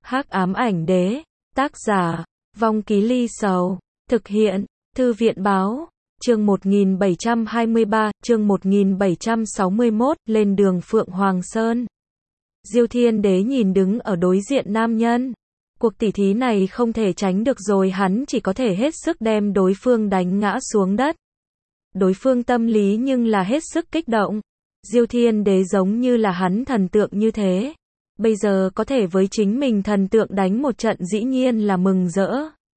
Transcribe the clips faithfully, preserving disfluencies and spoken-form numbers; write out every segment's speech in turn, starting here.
Hắc ám ảnh đế, tác giả, Vong Ký Ly Sầu, thực hiện, Thư viện báo, chương một nghìn bảy trăm hai mươi ba, chương một nghìn bảy trăm sáu mươi mốt, lên đường Phượng Hoàng Sơn. Diêu Thiên Đế nhìn đứng ở đối diện nam nhân. Cuộc tỉ thí này không thể tránh được rồi, hắn chỉ có thể hết sức đem đối phương đánh ngã xuống đất. Đối phương tâm lý nhưng là hết sức kích động. Diêu Thiên Đế giống như là hắn thần tượng như thế. Bây giờ có thể với chính mình thần tượng đánh một trận dĩ nhiên là mừng rỡ.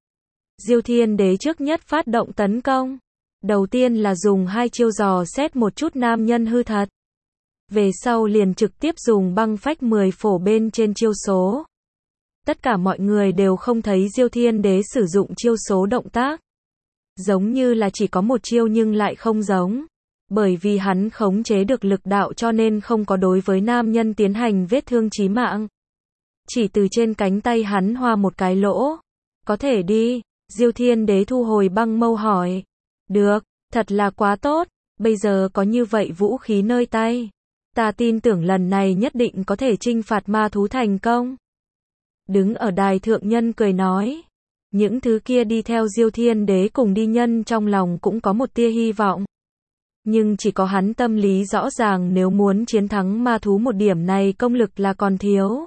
Diêu Thiên Đế trước nhất phát động tấn công. Đầu tiên là dùng hai chiêu dò xét một chút nam nhân hư thật. Về sau liền trực tiếp dùng băng phách mười phổ bên trên chiêu số. Tất cả mọi người đều không thấy Diêu Thiên Đế sử dụng chiêu số động tác. Giống như là chỉ có một chiêu nhưng lại không giống. Bởi vì hắn khống chế được lực đạo cho nên không có đối với nam nhân tiến hành vết thương chí mạng. Chỉ từ trên cánh tay hắn hoa một cái lỗ. Có thể đi. Diêu Thiên Đế thu hồi băng mâu hỏi. Được, thật là quá tốt. Bây giờ có như vậy vũ khí nơi tay. Ta tin tưởng lần này nhất định có thể chinh phạt ma thú thành công. Đứng ở đài thượng nhân cười nói. Những thứ kia đi theo Diêu Thiên Đế cùng đi nhân trong lòng cũng có một tia hy vọng. Nhưng chỉ có hắn tâm lý rõ ràng nếu muốn chiến thắng ma thú một điểm này công lực là còn thiếu.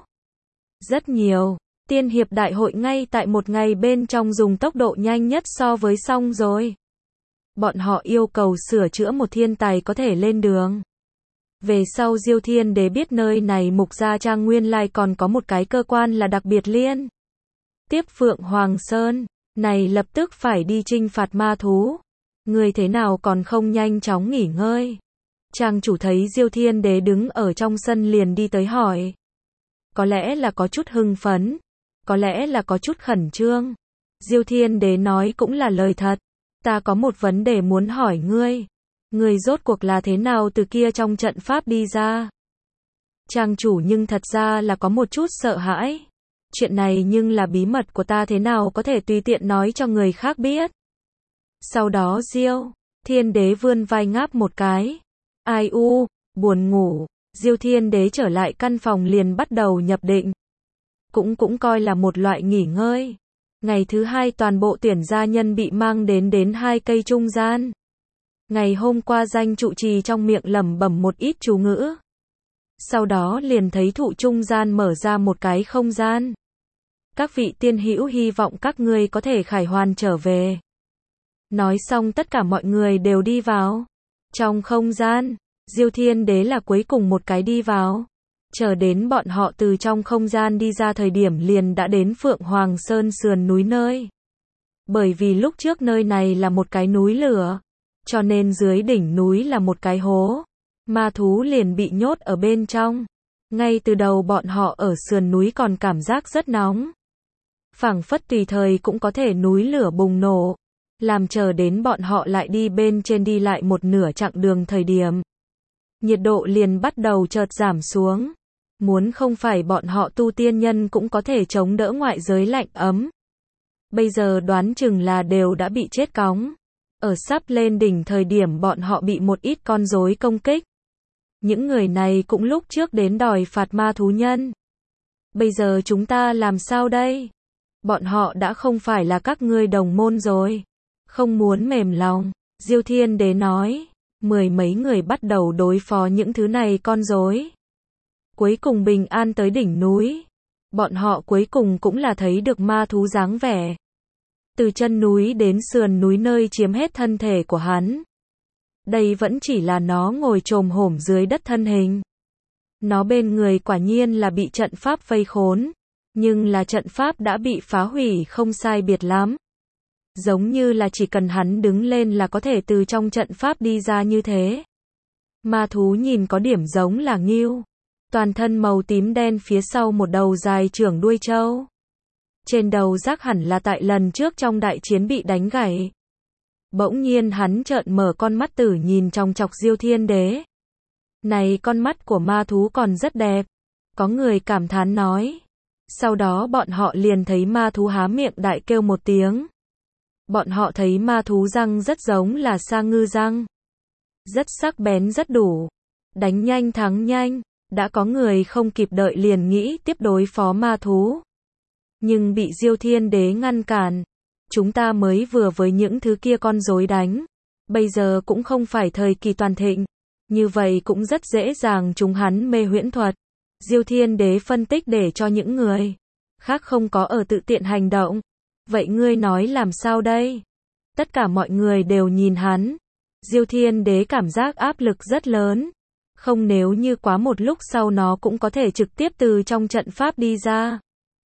Rất nhiều. Tiên hiệp đại hội ngay tại một ngày bên trong dùng tốc độ nhanh nhất so với xong rồi. Bọn họ yêu cầu sửa chữa một thiên tài có thể lên đường. Về sau Diêu Thiên Đế biết nơi này Mục Gia Trang nguyên lai còn có một cái cơ quan là đặc biệt liên. Tiếp Phượng Hoàng Sơn, này lập tức phải đi chinh phạt ma thú. Người thế nào còn không nhanh chóng nghỉ ngơi. Trang chủ thấy Diêu Thiên Đế đứng ở trong sân liền đi tới hỏi. Có lẽ là có chút hưng phấn. Có lẽ là có chút khẩn trương. Diêu Thiên Đế nói cũng là lời thật. Ta có một vấn đề muốn hỏi ngươi. Ngươi rốt cuộc là thế nào từ kia trong trận pháp đi ra? Trang chủ nhưng thật ra là có một chút sợ hãi. Chuyện này nhưng là bí mật của ta thế nào có thể tùy tiện nói cho người khác biết. Sau đó Diêu Thiên Đế vươn vai ngáp một cái. Ai u, buồn ngủ. Diêu Thiên Đế trở lại căn phòng liền bắt đầu nhập định. Cũng cũng coi là một loại nghỉ ngơi. Ngày thứ hai toàn bộ tuyển gia nhân bị mang đến đến hai cây trung gian. Ngày hôm qua danh trụ trì trong miệng lẩm bẩm một ít chú ngữ. Sau đó liền thấy thụ trung gian mở ra một cái không gian. Các vị tiên hữu hy vọng các ngươi có thể khải hoàn trở về. Nói xong tất cả mọi người đều đi vào. Trong không gian, Diêu Thiên Đế là cuối cùng một cái đi vào. Chờ đến bọn họ từ trong không gian đi ra thời điểm liền đã đến Phượng Hoàng Sơn sườn núi nơi. Bởi vì lúc trước nơi này là một cái núi lửa. Cho nên dưới đỉnh núi là một cái hố. Ma thú liền bị nhốt ở bên trong. Ngay từ đầu bọn họ ở sườn núi còn cảm giác rất nóng. Phảng phất tùy thời cũng có thể núi lửa bùng nổ. Làm chờ đến bọn họ lại đi bên trên đi lại một nửa chặng đường thời điểm. Nhiệt độ liền bắt đầu chợt giảm xuống. Muốn không phải bọn họ tu tiên nhân cũng có thể chống đỡ ngoại giới lạnh ấm. Bây giờ đoán chừng là đều đã bị chết cóng. Ở sắp lên đỉnh thời điểm bọn họ bị một ít con rối công kích. Những người này cũng lúc trước đến đòi phạt ma thú nhân. Bây giờ chúng ta làm sao đây? Bọn họ đã không phải là các ngươi đồng môn rồi. Không muốn mềm lòng. Diêu Thiên Đế nói. Mười mấy người bắt đầu đối phó những thứ này con rối. Cuối cùng bình an tới đỉnh núi. Bọn họ cuối cùng cũng là thấy được ma thú dáng vẻ. Từ chân núi đến sườn núi nơi chiếm hết thân thể của hắn. Đây vẫn chỉ là nó ngồi chồm hổm dưới đất thân hình. Nó bên người quả nhiên là bị trận pháp vây khốn. Nhưng là trận pháp đã bị phá hủy không sai biệt lắm. Giống như là chỉ cần hắn đứng lên là có thể từ trong trận pháp đi ra như thế. Ma thú nhìn có điểm giống là ngưu. Toàn thân màu tím đen phía sau một đầu dài trưởng đuôi trâu. Trên đầu rác hẳn là tại lần trước trong đại chiến bị đánh gãy. Bỗng nhiên hắn trợn mở con mắt tử nhìn trong chọc Diêu Thiên Đế. Này con mắt của ma thú còn rất đẹp. Có người cảm thán nói. Sau đó bọn họ liền thấy ma thú há miệng đại kêu một tiếng. Bọn họ thấy ma thú răng rất giống là sa ngư răng. Rất sắc bén rất đủ. Đánh nhanh thắng nhanh. Đã có người không kịp đợi liền nghĩ tiếp đối phó ma thú. nhưng bị Diêu Thiên Đế ngăn cản. Chúng ta mới vừa với những thứ kia con rối đánh. Bây giờ cũng không phải thời kỳ toàn thịnh. Như vậy cũng rất dễ dàng chúng hắn mê huyễn thuật. Diêu Thiên Đế phân tích để cho những người khác không có ở tự tiện hành động. Vậy ngươi nói làm sao đây? Tất cả mọi người đều nhìn hắn. Diêu Thiên Đế cảm giác áp lực rất lớn. Không, nếu như quá một lúc sau nó cũng có thể trực tiếp từ trong trận pháp đi ra.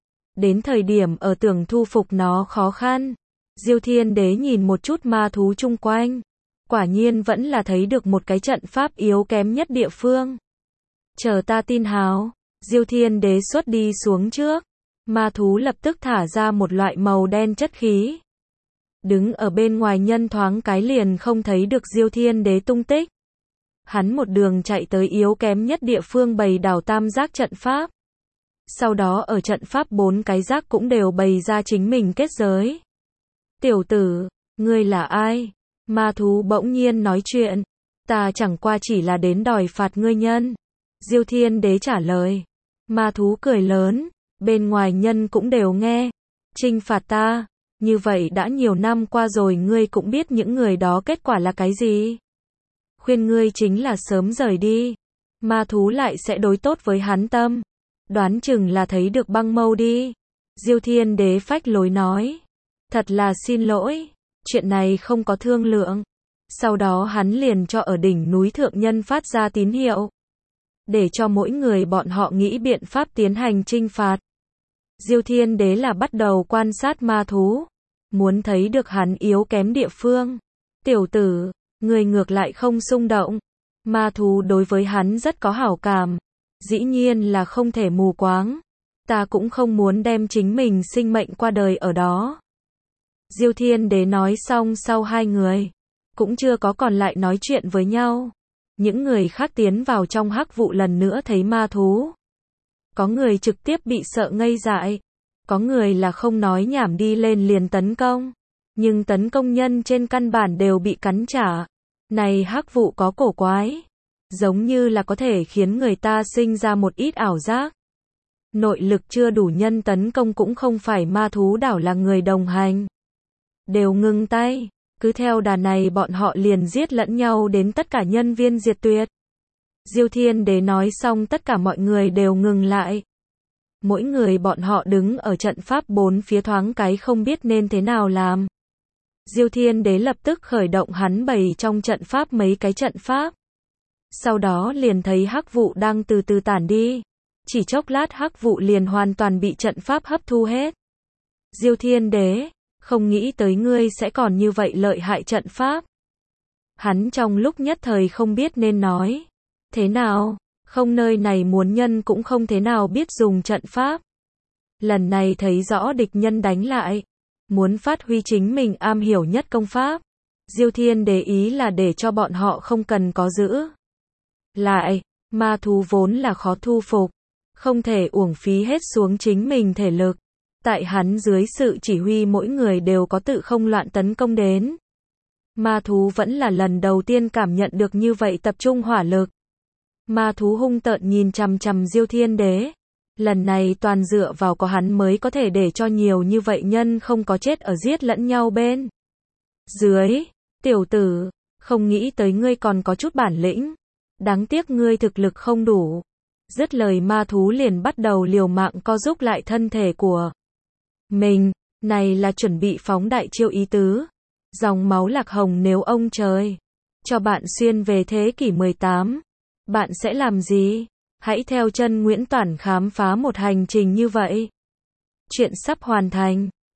Đến thời điểm ở tưởng thu phục nó khó khăn. Diêu Thiên Đế nhìn một chút ma thú chung quanh. Quả nhiên vẫn là thấy được một cái trận pháp yếu kém nhất địa phương. Chờ ta tin hào. Diêu Thiên Đế xuất đi xuống trước. Ma thú lập tức thả ra một loại màu đen chất khí. Đứng ở bên ngoài nhân thoáng cái liền không thấy được Diêu Thiên Đế tung tích. Hắn một đường chạy tới yếu kém nhất địa phương bày đảo tam giác trận pháp. Sau đó ở trận pháp bốn cái giác cũng đều bày ra chính mình kết giới. Tiểu tử, ngươi là ai? Ma thú bỗng nhiên nói chuyện. Ta chẳng qua chỉ là đến đòi phạt ngươi nhân. Diêu Thiên Đế trả lời. Ma thú cười lớn. Bên ngoài nhân cũng đều nghe. Trinh phạt ta. Như vậy đã nhiều năm qua rồi ngươi cũng biết những người đó kết quả là cái gì. Khuyên ngươi chính là sớm rời đi. Ma thú lại sẽ đối tốt với hắn tâm. Đoán chừng là thấy được băng mâu đi. Diêu Thiên Đế phách lối nói. Thật là xin lỗi. Chuyện này không có thương lượng. Sau đó hắn liền cho ở đỉnh núi thượng nhân phát ra tín hiệu. Để cho mỗi người bọn họ nghĩ biện pháp tiến hành trinh phạt. Diêu Thiên Đế là bắt đầu quan sát ma thú. Muốn thấy được hắn yếu kém địa phương. Tiểu tử, người ngược lại không xung động. Ma thú đối với hắn rất có hảo cảm. Dĩ nhiên là không thể mù quáng. Ta cũng không muốn đem chính mình sinh mệnh qua đời ở đó. Diêu Thiên Đế nói xong sau hai người. Cũng chưa có còn lại nói chuyện với nhau. Những người khác tiến vào trong hắc vụ lần nữa thấy ma thú. Có người trực tiếp bị sợ ngây dại. Có người là không nói nhảm đi lên liền tấn công. Nhưng tấn công nhân trên căn bản đều bị cắn trả. Này hắc vụ có cổ quái. Giống như là có thể khiến người ta sinh ra một ít ảo giác. Nội lực chưa đủ nhân tấn công cũng không phải ma thú đảo là người đồng hành. Đều ngừng tay. Cứ theo đà này bọn họ liền giết lẫn nhau đến tất cả nhân viên diệt tuyệt. Diêu Thiên Đế nói xong tất cả mọi người đều ngừng lại. Mỗi người bọn họ đứng ở trận pháp bốn phía thoáng cái không biết nên thế nào làm. Diêu Thiên Đế lập tức khởi động hắn bày trong trận pháp mấy cái trận pháp. Sau đó liền thấy hắc vụ đang từ từ tản đi. Chỉ chốc lát hắc vụ liền hoàn toàn bị trận pháp hấp thu hết. Diêu Thiên Đế, không nghĩ tới ngươi sẽ còn như vậy lợi hại trận pháp. Hắn trong lúc nhất thời không biết nên nói. Thế nào, không nơi này muốn nhân cũng không thế nào biết dùng trận pháp. Lần này thấy rõ địch nhân đánh lại. Muốn phát huy chính mình am hiểu nhất công pháp. Diêu Thiên Đế ý là để cho bọn họ không cần có giữ. Lại, ma thú vốn là khó thu phục. Không thể uổng phí hết xuống chính mình thể lực. Tại hắn dưới sự chỉ huy mỗi người đều có tự không loạn tấn công đến. Ma thú vẫn là lần đầu tiên cảm nhận được như vậy tập trung hỏa lực. Ma thú hung tợn nhìn chằm chằm Diêu Thiên Đế. Lần này toàn dựa vào có hắn mới có thể để cho nhiều như vậy nhân không có chết ở giết lẫn nhau bên dưới. Tiểu tử, không nghĩ tới ngươi còn có chút bản lĩnh. Đáng tiếc ngươi thực lực không đủ. Dứt lời ma thú liền bắt đầu liều mạng co giúp lại thân thể của mình. Này là chuẩn bị phóng đại chiêu ý tứ. Dòng máu lạc hồng nếu ông trời cho bạn xuyên về thế kỷ mười tám. Bạn sẽ làm gì? Hãy theo chân Nguyễn Toản khám phá một hành trình như vậy. Chuyện sắp hoàn thành.